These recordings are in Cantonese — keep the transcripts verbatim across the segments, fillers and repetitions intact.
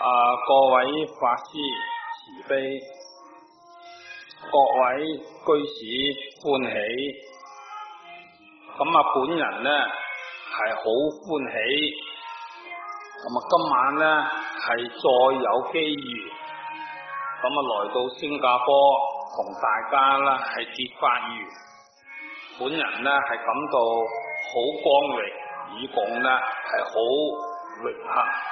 啊，各位法師慈悲，各位居士歡喜。咁啊，本人呢係好歡喜。咁啊，今晚呢係再有機遇，咁啊來到新加坡同大家呢係結法緣。本人呢係感到好光榮，以共呢係好榮幸。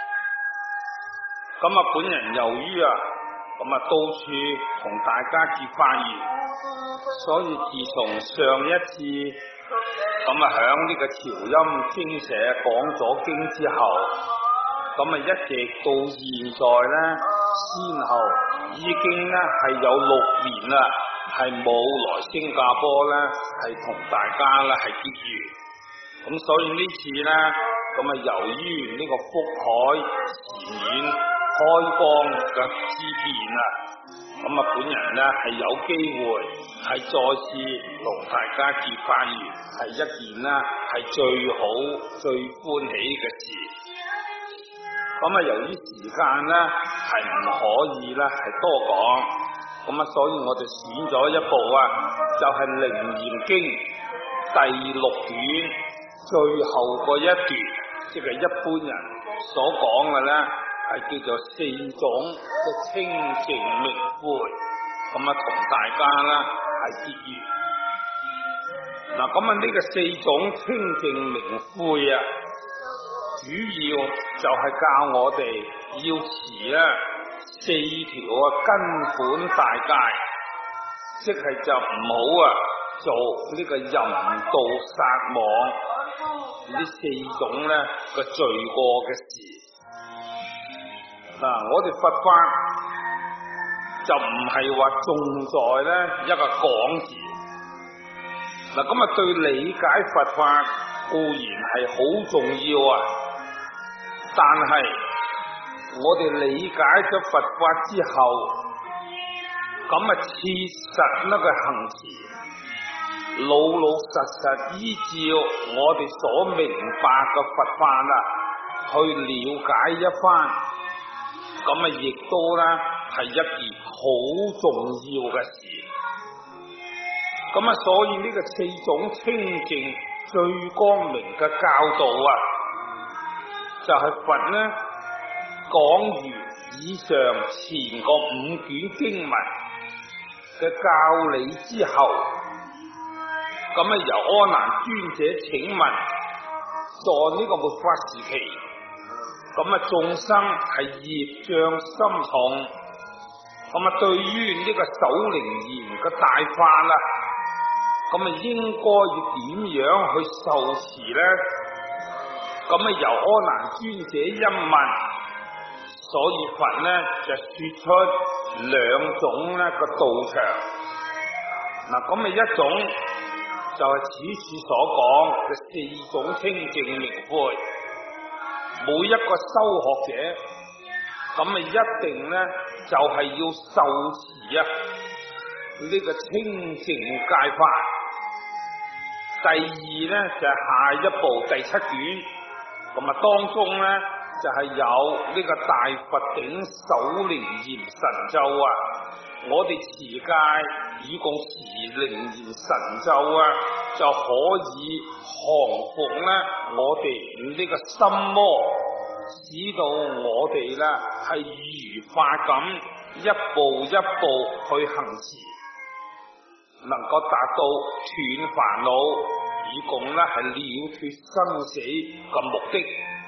咁啊，本人由於啊，咁啊到處同大家結法緣，所以自從上一次咁啊響呢個潮音精舍講咗經之後，咁啊一直到現在呢，先後已經呢係有六年啦，係冇來新加坡呢係同大家呢係結緣。咁所以呢次呢，咁啊由於呢個福海慈面開光嘅之變啊，咁啊本人呢係有機會係再次同大家結法緣，係一件呢係最好最歡喜嘅事。咁啊由於時間呢係唔可以呢係多講，咁啊所以我就選咗一部啊，就係《楞嚴經》第六卷最後嗰一段，即係一般人所講嘅呢，係叫做四種嘅清淨明慧，咁啊同大家呢係結緣。嗱，咁啊呢個四種清淨明慧啊，主要就係教我哋要持啊四條啊根本大戒，即係就唔好啊做呢個淫盜殺妄呢四種咧嘅罪過嘅事。嗱，我哋佛法就唔係話重在咧一個講字。嗱，咁啊對理解佛法固然係好重要啊，但係我哋理解咗佛法之後，咁啊切實呢個行持，老老實實依照我哋所明白嘅佛法啊，去了解一番。咁啊，亦都咧係一件好重要嘅事。咁啊，所以呢個四種清淨最光明嘅教導啊，就係、是、佛呢講完以上前個五卷經文嘅教理之後，咁啊由阿難尊者請問，在呢個末法時期，咁啊眾生係業障深重，咁啊對於呢個守楞嚴嘅大法啦，咁啊應該要點樣去受持呢？咁啊由阿難尊者一問，所以佛呢就說出兩種呢個道場。嗱，咁啊一種就係此處所講嘅四種清淨明慧。每一個修學者，咁啊一定呢就係、是、要受持啊呢、這個清淨戒法。第二呢就係、是、下一部第七卷，咁啊當中呢就係、是、有呢個大佛頂守楞嚴神咒啊，我哋持戒以共持楞嚴神咒啊，就可以降服呢我哋呢個心魔，使到我哋呢係如法咁一步一步去行持，能夠達到斷煩惱，以共呢係了脫生死嘅目的。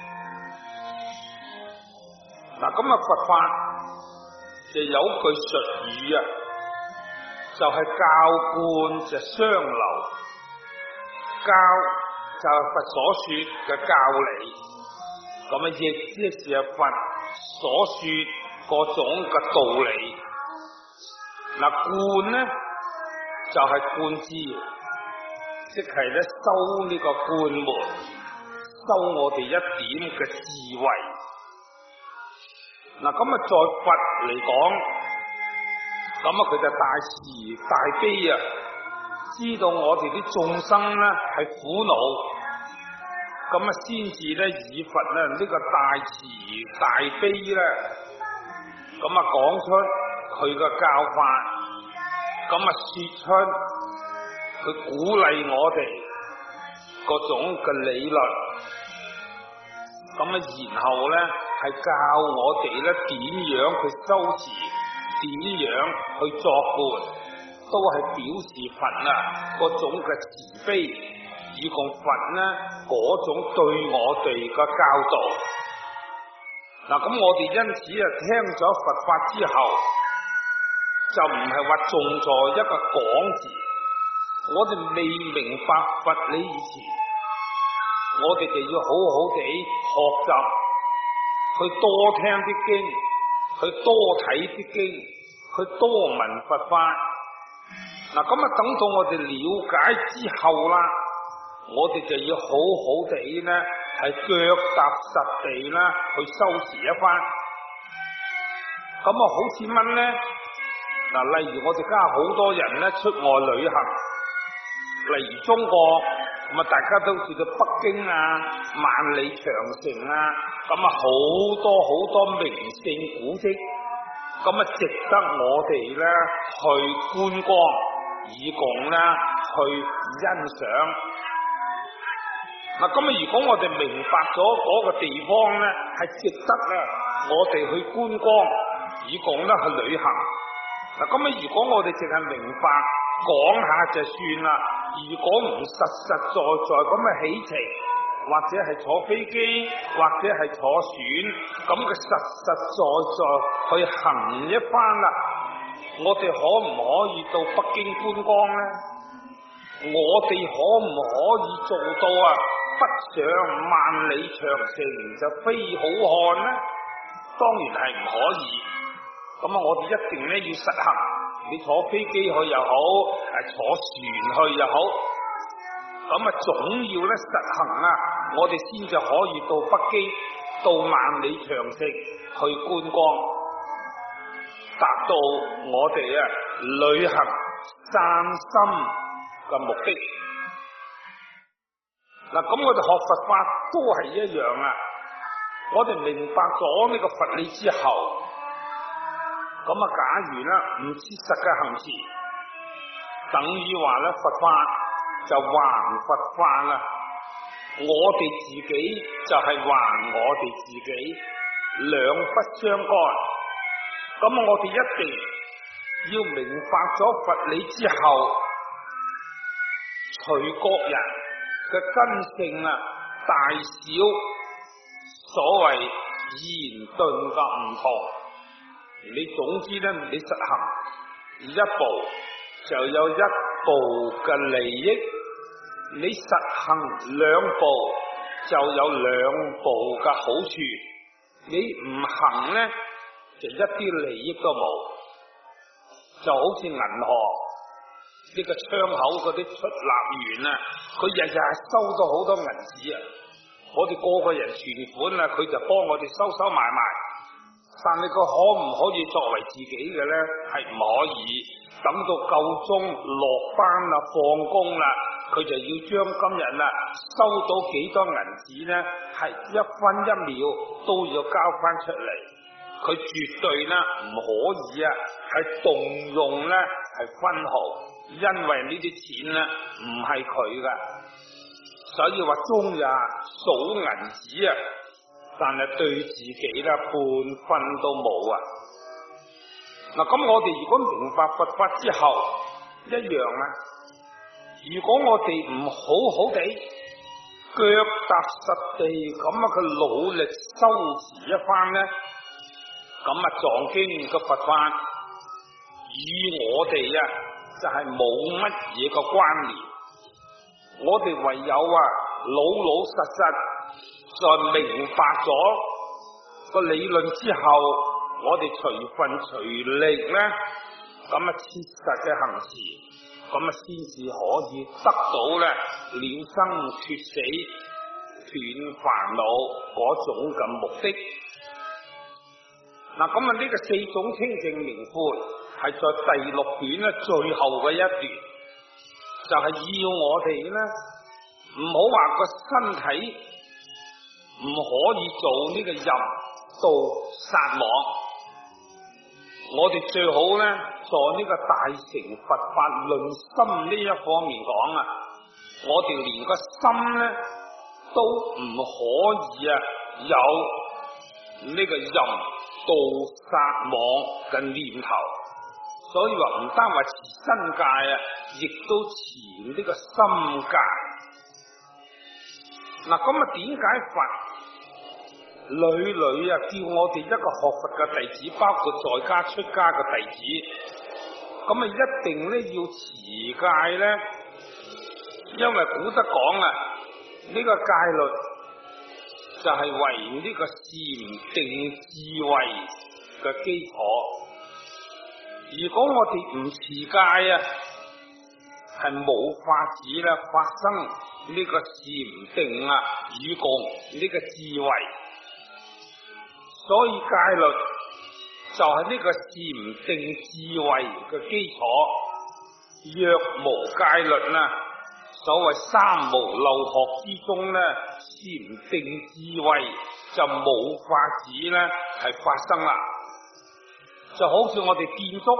嗱，咁啊佛法就有句術語啊，就係、是、教觀就相流，教就係佛所說嘅教理，咁啊亦即是佛所說嗰種嘅道理。嗱，觀呢就係、是、觀之，即係咧修呢個觀門，修我哋一點嘅智慧。嗱，咁啊在佛嚟講，咁啊佢就大慈大悲啊，知道我哋啲眾生咧係苦惱， 咁啊先至咧以佛咧呢個大慈大悲咧，咁啊講出佢嘅教法，咁啊說出佢鼓勵我哋嗰種嘅理論，咁啊然後咧係教我哋咧點樣去修持，點樣去作伴，都係表示佛啊嗰種嘅慈悲，以共佛呢嗰種對我哋嘅教導。嗱，咁我哋因此啊聽咗佛法之後，就唔係話重在一個講字，我哋未明白佛理以前，我哋就要好好地學習，去多聽啲經，去多睇啲經，去多聞佛法。嗱，咁啊等到我哋了解之後啦，我哋就要好好地咧係腳踏實地啦去修持一番。咁啊好似乜咧？嗱，例如我哋家好多人咧出外旅行，例如中國，咁啊大家都知道北京啊、萬里長城啊，咁啊好多好多名勝古蹟，咁啊值得我哋咧去觀光，以共咧去欣賞。嗱，咁啊如果我哋明白咗嗰個地方咧係值得咧我哋去觀光，以共咧去旅行。嗱，咁啊如果我哋淨係明白講下就算啦，如果唔實實在在咁嘅起程，或者係坐飛機，或者係坐船，咁嘅實實在在去行一番啦，我哋可唔可以到北京觀光呢？我哋可唔可以做到啊？北上萬里長城就非好漢呢？當然係唔可以。咁啊，我哋一定咧要實行。你坐飛機去又好，誒坐船去又好，咁啊總要咧實行啊，我哋先至可以到北京，到萬里長城去觀光，達到我哋啊旅行散心嘅目的。嗱，咁我哋學佛法都係一樣啊。我哋明白咗呢個佛理之後，咁啊，假如咧唔切實嘅行持，等於話咧佛法就還佛法啦。我哋自己就係還我哋自己，兩不相干。咁啊，我哋一定要明白咗佛理之後，隨各人嘅根性啊、大小，所謂言頓嘅唔同。你總之咧，你實行一步就有一步嘅利益，你實行兩步就有兩步嘅好處，你唔行咧就一啲利益都冇。就好似銀行呢個窗口嗰啲出納員啊，佢日日收到好多銀紙啊，我哋個個人存款啊，佢就幫我哋收收埋埋。但係佢可唔可以作為自己嘅咧？係唔可以。等到夠鐘落班啦、放工啦，佢就要將今日啊收到幾多銀紙咧，係一分一秒都要交翻出嚟。佢絕對咧唔可以啊，係動用咧係分毫，因為呢啲錢咧唔係佢噶。所以話終日數銀紙啊，但係對自己咧半分都冇啊！嗱，咁我哋如果明白佛法之後，一樣啊。如果我哋唔好好地腳踏實地咁啊，佢努力修持一番咧，咁啊藏經嘅佛法與我哋啊就係冇乜嘢嘅關聯。我哋唯有啊老老實實。在明白咗個理論之後，我哋隨分隨力咧，咁啊切實嘅行持，咁啊先至可以得到咧了生脫死、斷煩惱嗰種嘅目的。嗱，咁啊呢個四種清淨明觀係在第六卷咧最後嘅一段，就係、是、要我哋咧唔好話個身體唔可以做呢個淫盜殺妄。我哋最好咧，在呢個大乘佛法論心呢一方面講啊，我哋連個心咧都唔可以啊有呢個淫盜殺妄嘅念頭。所以話唔單話持身戒啊，亦都持呢個心戒。嗱，咁啊，點解佛屢屢啊叫我哋一個學佛嘅弟子，包括在家出家嘅弟子，咁啊一定咧要持戒咧？因為古德講啊，呢、這個戒律就係為呢個禪定智慧嘅基礎。如果我哋唔持戒啊，係冇法子咧發生呢個禪定啊與共呢個智慧。所以戒律就係呢個禪定智慧嘅基礎。若無戒律呢，所謂三無漏學之中呢，禪定智慧就冇法子呢係發生啦。就好似我哋建築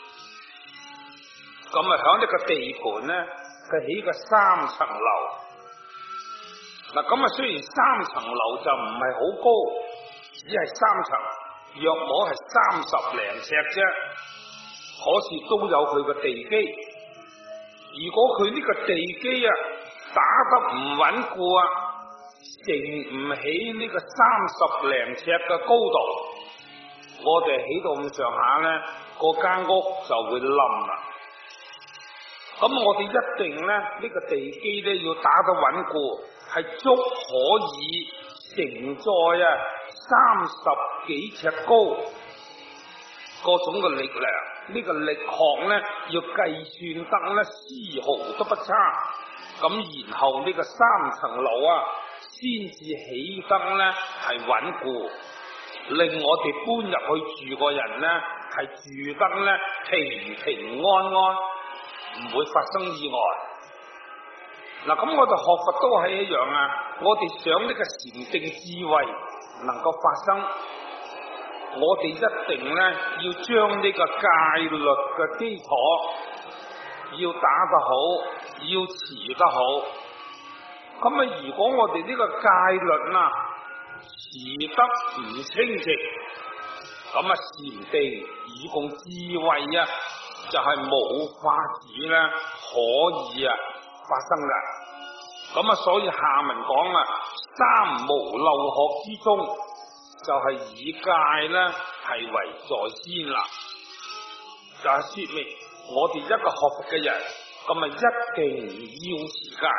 咁啊，響呢個地盤呢，佢起個三層樓。嗱，咁啊，雖然三層樓就唔係好高，只係三層，約摸係三十零尺啫，可是都有佢個地基。如果佢呢個地基啊打得唔穩固啊，承唔起呢個三十零尺嘅高度，我哋起到咁上下咧，嗰間屋就會冧啦。咁我哋一定咧，呢、這個地基咧要打得穩固，係足可以承載啊三十幾尺高嗰種嘅力量。呢、這個力學咧要計算得咧絲毫都不差。咁然後呢個三層樓啊，先至起得咧係穩固，令我哋搬入去住個人咧係住得咧平平安安，唔會發生意外。嗱，咁我哋學佛都係一樣啊！我哋想呢個禪定智慧能夠發生，我哋一定咧要將呢個戒律嘅基礎要打得好，要持得好。咁啊，如果我哋呢個戒律啊持得唔清晰，咁啊禪定與共智慧啊，就係、是、冇法子咧可以啊發生嘅。咁啊，所以下文講啊，三無漏學之中，就係、是、以戒咧係為在先啦。就係、是、說明我哋一個學佛嘅人，咁啊一定要持戒。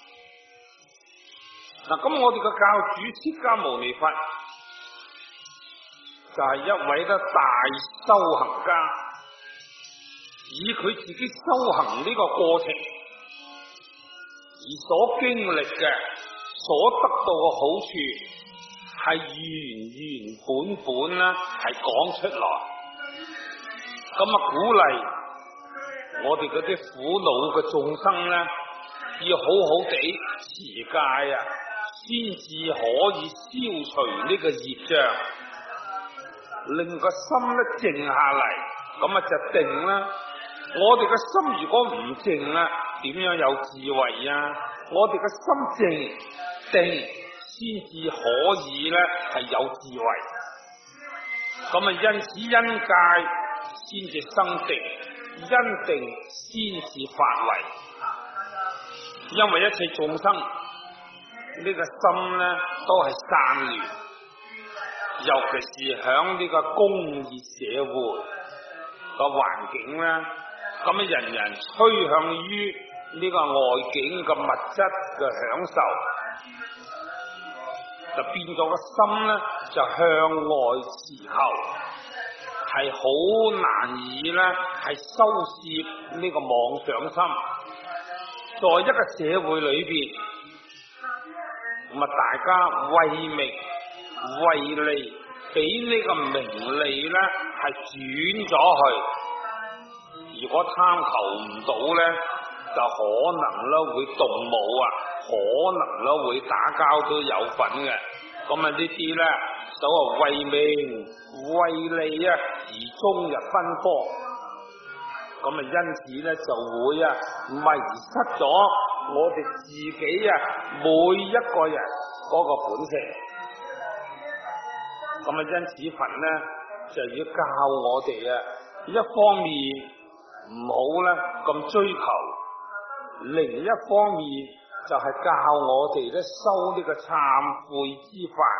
嗱，咁我哋嘅教主釋迦牟尼佛就係、是、一位咧大修行家，以佢自己修行呢個過程而所經歷嘅、所得到嘅好處，係原原本本咧係講出來，咁啊鼓勵我哋嗰啲苦惱嘅眾生咧，要好好地持戒啊，先至可以消除呢個業障，令個心咧靜下嚟，咁啊就定啦。我哋嘅心如果唔靜啊，點樣有智慧啊？我哋嘅心靜定先至可以咧係有智慧。咁啊，因此因戒先至生定，因定先至發慧。因為一切眾生呢、這個心咧都係散亂，尤其是響呢個工業社會個環境咧。咁啊，人人趨向於呢個外境嘅物質嘅享受，就變咗個心咧就向外持後，係好難以咧係收攝呢個妄想心。在一個社會裏邊，咁啊大家為名為利，俾呢個名利咧係轉咗去。如果貪求唔到咧，就可能咧會動武啊， 可能咯會打交都有份嘅。咁啊呢啲咧，所謂為名為利啊而終日奔波，咁啊因此咧就會啊迷失咗我哋自己啊每一個人嗰個本性。咁啊因此佛咧就要教我哋啊，一方面唔好咧咁追求，另一方面就係教我哋咧修呢個懺悔之法。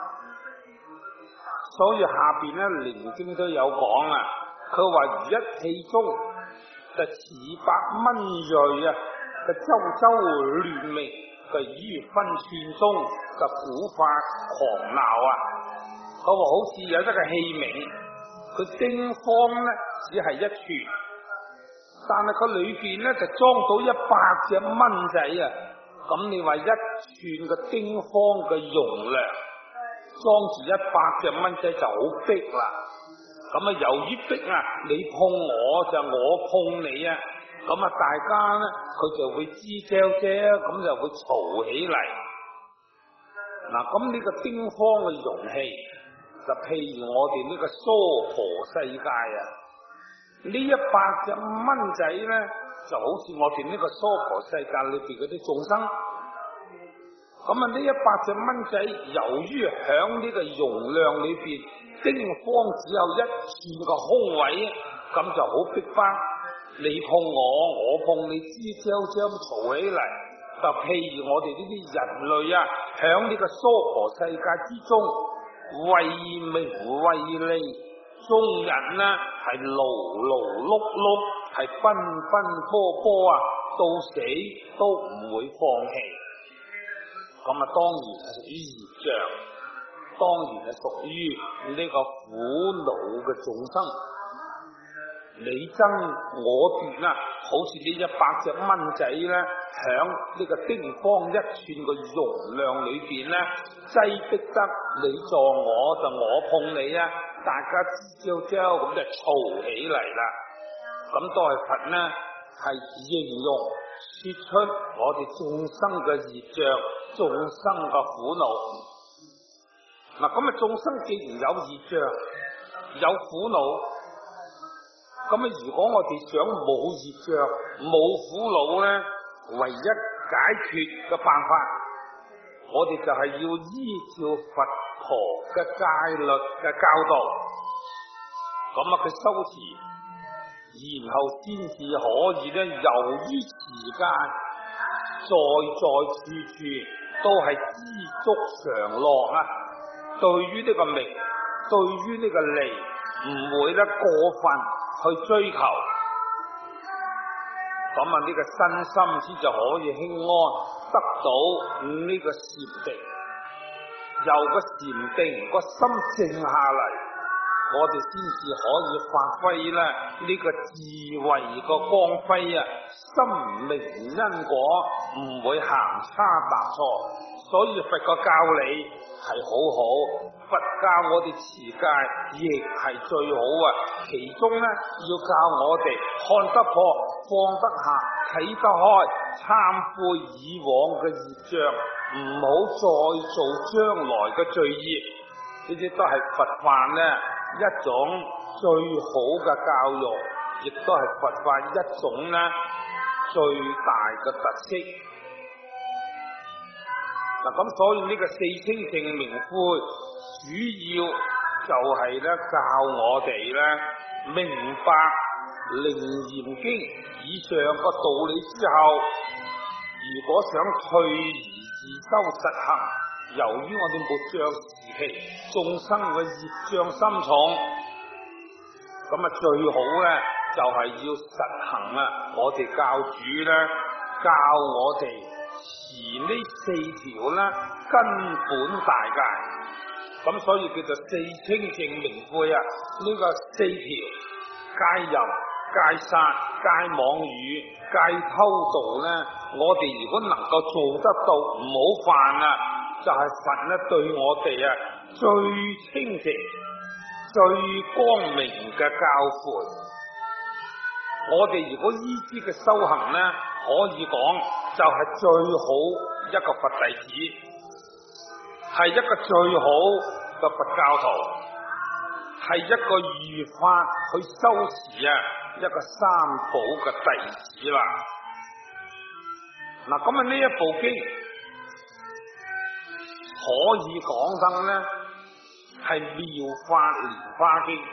所以下邊咧靈經都有講啊，佢話如一氣中就似百蚊銳啊嘅周周亂鳴嘅於分寸中嘅古法狂鬧啊。佢話好似有一個器皿，佢丁方咧只係一寸，但係佢裏邊咧就裝到一百隻蚊仔啊！咁你話一寸嘅丁方嘅容量，裝住一百隻蚊仔就好逼啦。咁啊，由於逼啊，你碰我就我碰你啊，咁啊大家咧佢就會吱喳喳，咁就會嘈起嚟。嗱，咁呢個丁方嘅容器，就譬如我哋呢個娑婆世界啊，呢一百隻蚊仔咧，就好似我哋呢個娑婆世界裏邊嗰啲眾生。咁啊，呢一百隻蚊仔，由於響呢個容量裏邊，丁方只有一寸個空位，咁就好逼翻。你碰我，我碰你，吱喳喳嘈起嚟。就譬如我哋呢啲人類啊，響呢個娑婆世界之中，為名為利，眾人呢係勞勞碌碌，係奔奔波波啊，到死都唔會放棄。咁啊，當然係屬於業障，當然係屬於呢個苦惱嘅眾生。你爭我奪啊，好似呢一百隻蚊仔咧，響呢個丁方一寸嘅容量裏邊咧，擠逼得你撞我就我碰你啊，大家吱喳喳咁就嘈起嚟啦。咁都係佛呢係形容說出我哋眾生嘅業障，眾生嘅苦惱。嗱，咁啊眾生既然有業障，有苦惱，咁啊如果我哋想冇業障冇苦惱咧，唯一解決嘅辦法，我哋就係要依照佛陀嘅戒律嘅教導，咁啊佢修持，然後先至可以咧，由於時間在在處處都係知足常樂啊，對於呢個名，對於呢個利，唔會咧過分去追求，咁啊呢個身心先就可以輕安，得到呢個禪定，由個禪定個心靜下嚟，我哋先至可以發揮咧呢個智慧個光輝啊，心明因果，唔會行差踏錯。所以佛個教理係好好，佛教我哋持戒亦係最好啊。其中咧要教我哋看得破、放得下、睇得開，懺悔以往嘅業障，唔好再做將來嘅罪業。呢啲都係佛法咧一種最好嘅教育，亦都係佛法一種咧最大嘅特色。嗱，咁所以呢個四清淨明悔，主要就係咧教我哋咧明白楞嚴經以上個道理之後，如果想退而自修實行，由於我哋末將時期眾生嘅業障深重，咁啊最好咧就係要實行啊！我哋教主咧教我哋持呢四條啦，根本大戒，咁所以叫做四清淨明悔啊！呢、這個四條戒淫、戒殺、戒妄語、戒偷盜咧，我哋如果能夠做得到，唔好犯啊，就係、是、佛咧對我哋啊最清淨、最光明嘅教誨。我哋如果依之嘅修行咧，可以講就就係最好一個佛弟子，係一個最好嘅佛教徒，係一個如法去修持啊一個三寶嘅弟子啦。嗱，咁啊呢一部經可以講得咧係妙法蓮花經。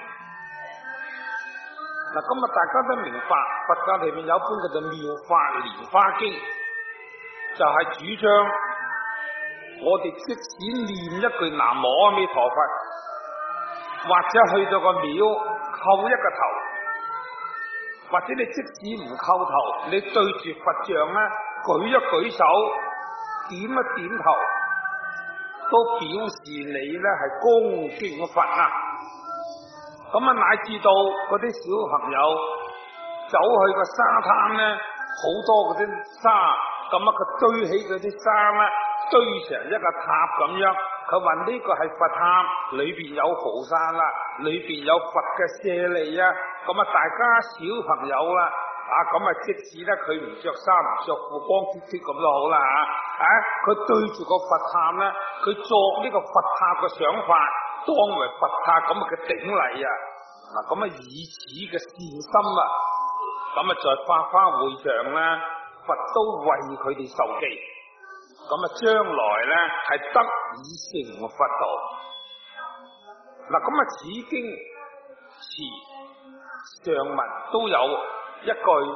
嗱，今日大家都明白佛教裏面有本叫做妙法蓮花經，就係、是、主張我哋即使念一句南無阿彌陀佛，或者去到個廟叩一個頭，或者你即使唔叩頭，你對住佛像咧舉一舉手，點一點頭，都表示你咧係恭敬佛啊！咁啊，乃至到嗰啲小朋友走去個沙灘咧，好多嗰啲沙，咁啊佢堆起嗰啲沙咧，堆成一個塔咁樣。佢話呢個係佛塔，裏邊有菩薩啦，裏邊有佛嘅舍利啊。咁啊，大家小朋友啦，啊咁啊，即使咧佢唔着衫唔着褲，光脫脫咁都好啦吓。啊，佢對住個佛塔咧，佢作呢個佛塔嘅想法。當為佛塔咁嘅頂禮啊！嗱，咁啊以此嘅善心啊，咁啊在法花會上咧，佛都為佢哋受記，咁啊將來咧係得以成佛道。嗱，咁啊此經詞上文都有一句，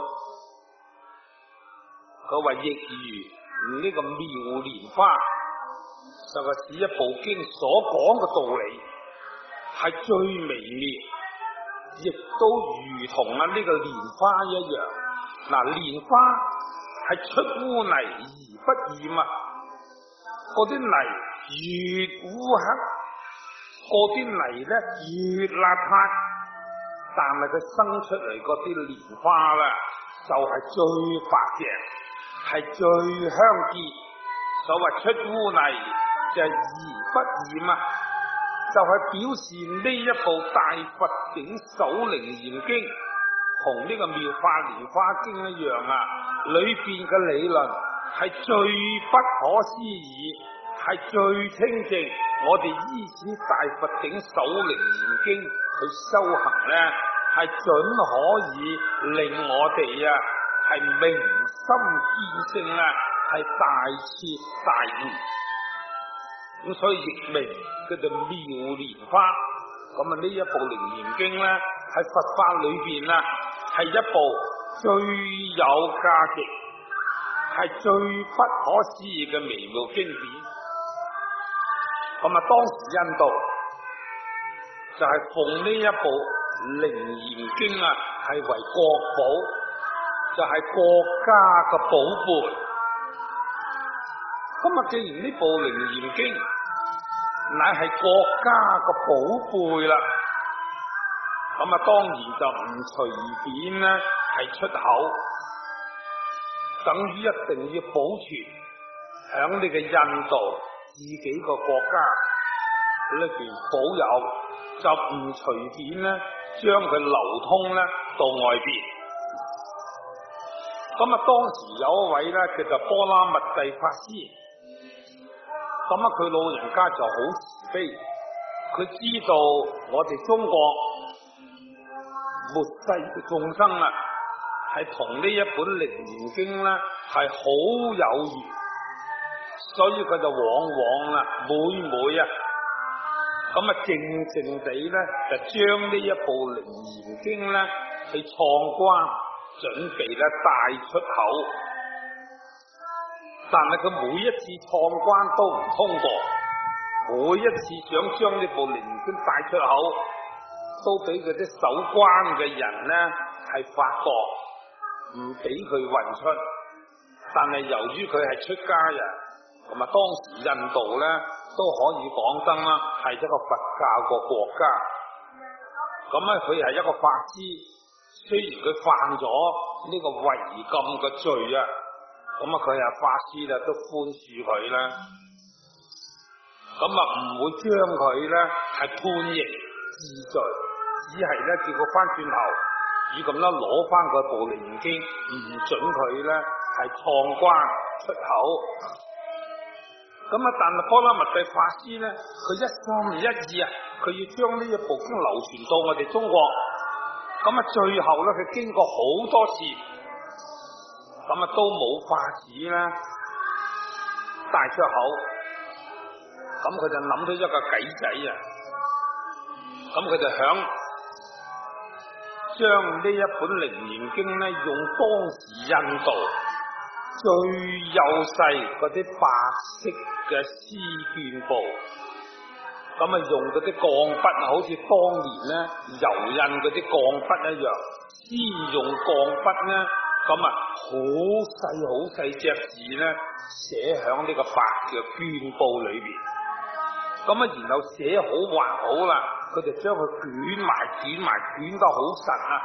佢話亦如呢個妙蓮花。就係指一部經所講嘅道理係最微妙，亦都如同啊呢個蓮花一樣。嗱，蓮花係出污泥而不染啊，嗰啲泥越烏黑，嗰啲泥咧越邋遢，但係佢生出嚟嗰啲蓮花啦，就係最白淨，係最香潔。所謂出污泥就係而不染啊，就係、是、表示呢一部大佛頂首楞嚴經同呢個妙法蓮花經一樣啊，裏邊嘅理論係最不可思議，係最清淨。我哋依此大佛頂首楞嚴經去修行咧，係準可以令我哋啊係明心見性啊，係大徹大悟。咁所以譯名叫做妙蓮花。咁啊呢一部楞嚴經咧，喺佛法裏邊啊，係一部最有價值、係最不可思議嘅微妙經典。咁啊，當時印度就係奉呢一部楞嚴經啊，係為國寶，就係、是、國家嘅寶貝。咁啊，既然呢部楞嚴經乃係國家嘅寶貝啦，咁啊，當然就唔隨便咧係出口，等於一定要保存響呢個印度自己個國家呢邊保有，就唔隨便咧將佢流通咧到外邊。咁啊，當時有一位咧叫做波拉密蒂法師。咁啊，佢老人家就好慈悲，佢知道我哋中國末世嘅眾生啊，係同呢一本楞嚴經咧係好有緣，所以佢就往往啊，每每啊，咁啊靜靜地咧就將呢一部楞嚴經咧去創關，準備咧帶出口。但係佢每一次創關都唔通過，每一次想將呢部楞嚴經帶出口，都俾嗰啲守關嘅人咧係發覺，唔俾佢運出。但係由於佢係出家人，同埋當時印度咧都可以講真啦，係一個佛教個國家。咁咧佢係一個法師，雖然佢犯咗呢個違禁嘅罪啊。咁啊，佢啊法師啦，都寬恕佢啦。咁啊，唔會將佢咧係判刑治罪，只係咧叫佢翻轉頭，以咁啦攞翻個部楞嚴經，唔准佢咧係創關。 出口。咁啊，但係波拉密蒂法師咧，佢一心一意啊，佢要將呢一部經流傳到我哋中國。咁啊，最後咧，佢經過好多次，咁啊都冇法子咧帶出口。咁佢就諗到一個計仔啊，咁佢就想將呢一本《楞嚴經》咧，用當時印度最幼細嗰啲白色嘅絲絹布，咁啊用嗰啲鋼筆，好似當年咧油印嗰啲鋼筆一樣，先用鋼筆咧，咁啊好細好細隻字咧寫響呢個白嘅絹布裏邊，咁啊然後寫好畫好啦，佢就將佢捲埋捲埋捲得好實啊。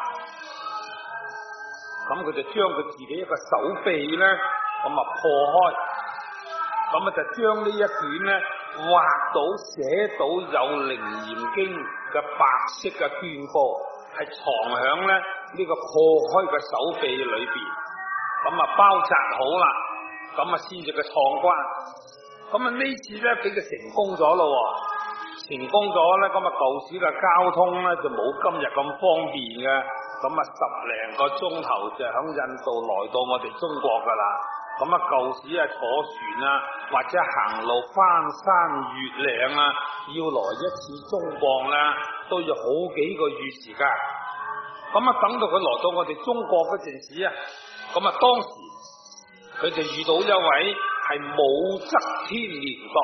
咁佢就將佢自己一個手臂咧，咁啊破開，咁啊就將呢一卷咧畫到寫到有《楞嚴經》嘅白色嘅絹布，係藏響咧呢個破開嘅手臂裏邊，咁啊包紮好啦，咁啊先至嘅創關。咁啊呢次咧俾佢成功咗咯，成功咗咧，咁啊舊時嘅交通咧就冇今日咁方便嘅。咁啊，十零個鐘頭就響印度來到我哋中國噶啦。咁啊，舊時啊坐船啊，或者行路翻山越嶺啊，要來一次中國啦，都要好幾個月時間。咁啊，等到佢來到我哋中國嗰陣時啊，咁啊當時佢就遇到一位係武則天年代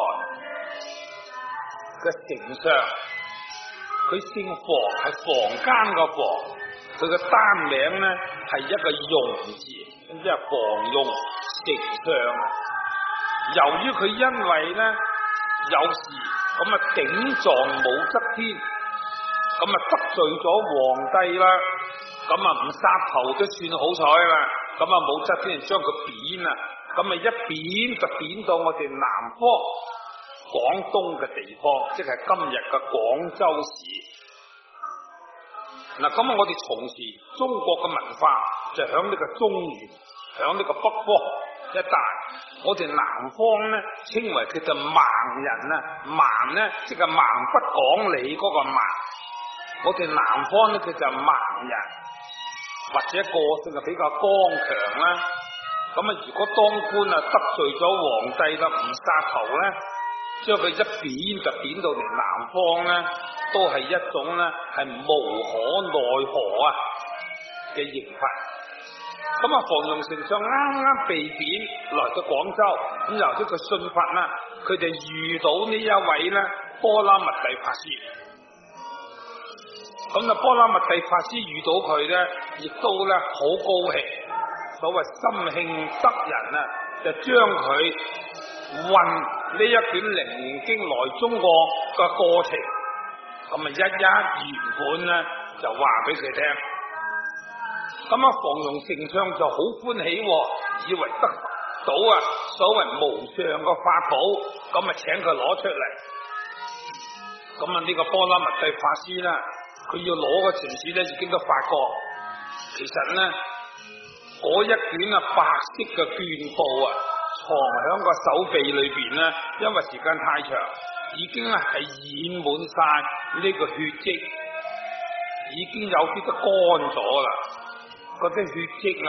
嘅丞相，佢姓房，係房間個房。佢嘅單名咧係一個容字，即係房用丞相。由於佢因為咧有事咁啊頂撞武則天，咁啊得罪咗皇帝啦，咁啊唔殺頭都算好彩啦。咁啊武則天將佢貶啊，咁啊一貶就貶到我哋南方廣東嘅地方，即係今日嘅廣州市。嗱，咁啊，我哋從事中國嘅文化就響呢個中原，響呢個北方一帶。我哋南方咧稱為叫做蠻人啊，蠻咧即係蠻不講理嗰個蠻。我哋南方咧叫做蠻人，或者個性係比較剛強啦。咁啊，如果當官啊得罪咗皇帝啦，唔殺頭咧，將佢一貶就貶到嚟南方咧，都係一種咧係無可奈何啊嘅刑罰。咁啊，房容丞相啱啱被貶來到廣州，咁由呢個信佛啦，佢哋遇到呢一位咧波拉密蒂法師。咁啊，波拉密蒂法師遇到佢咧，亦都咧好高興。所謂心興得人啊，就將佢運呢一卷《楞嚴經》來中國嘅過程，咁啊一一原本咧就話俾佢聽。咁啊，房容丞相就好歡喜，以為得到啊所謂無上嘅法寶，咁啊請佢攞出嚟。咁啊呢個波拉密蒂法師咧，佢要攞嘅陣時咧，已經都發覺，其實咧嗰一卷啊白色嘅絹布啊，藏響個手臂裏邊咧，因為時間太長，已經啊係染滿晒呢個血跡，已經有啲都乾咗啦，嗰啲血跡啊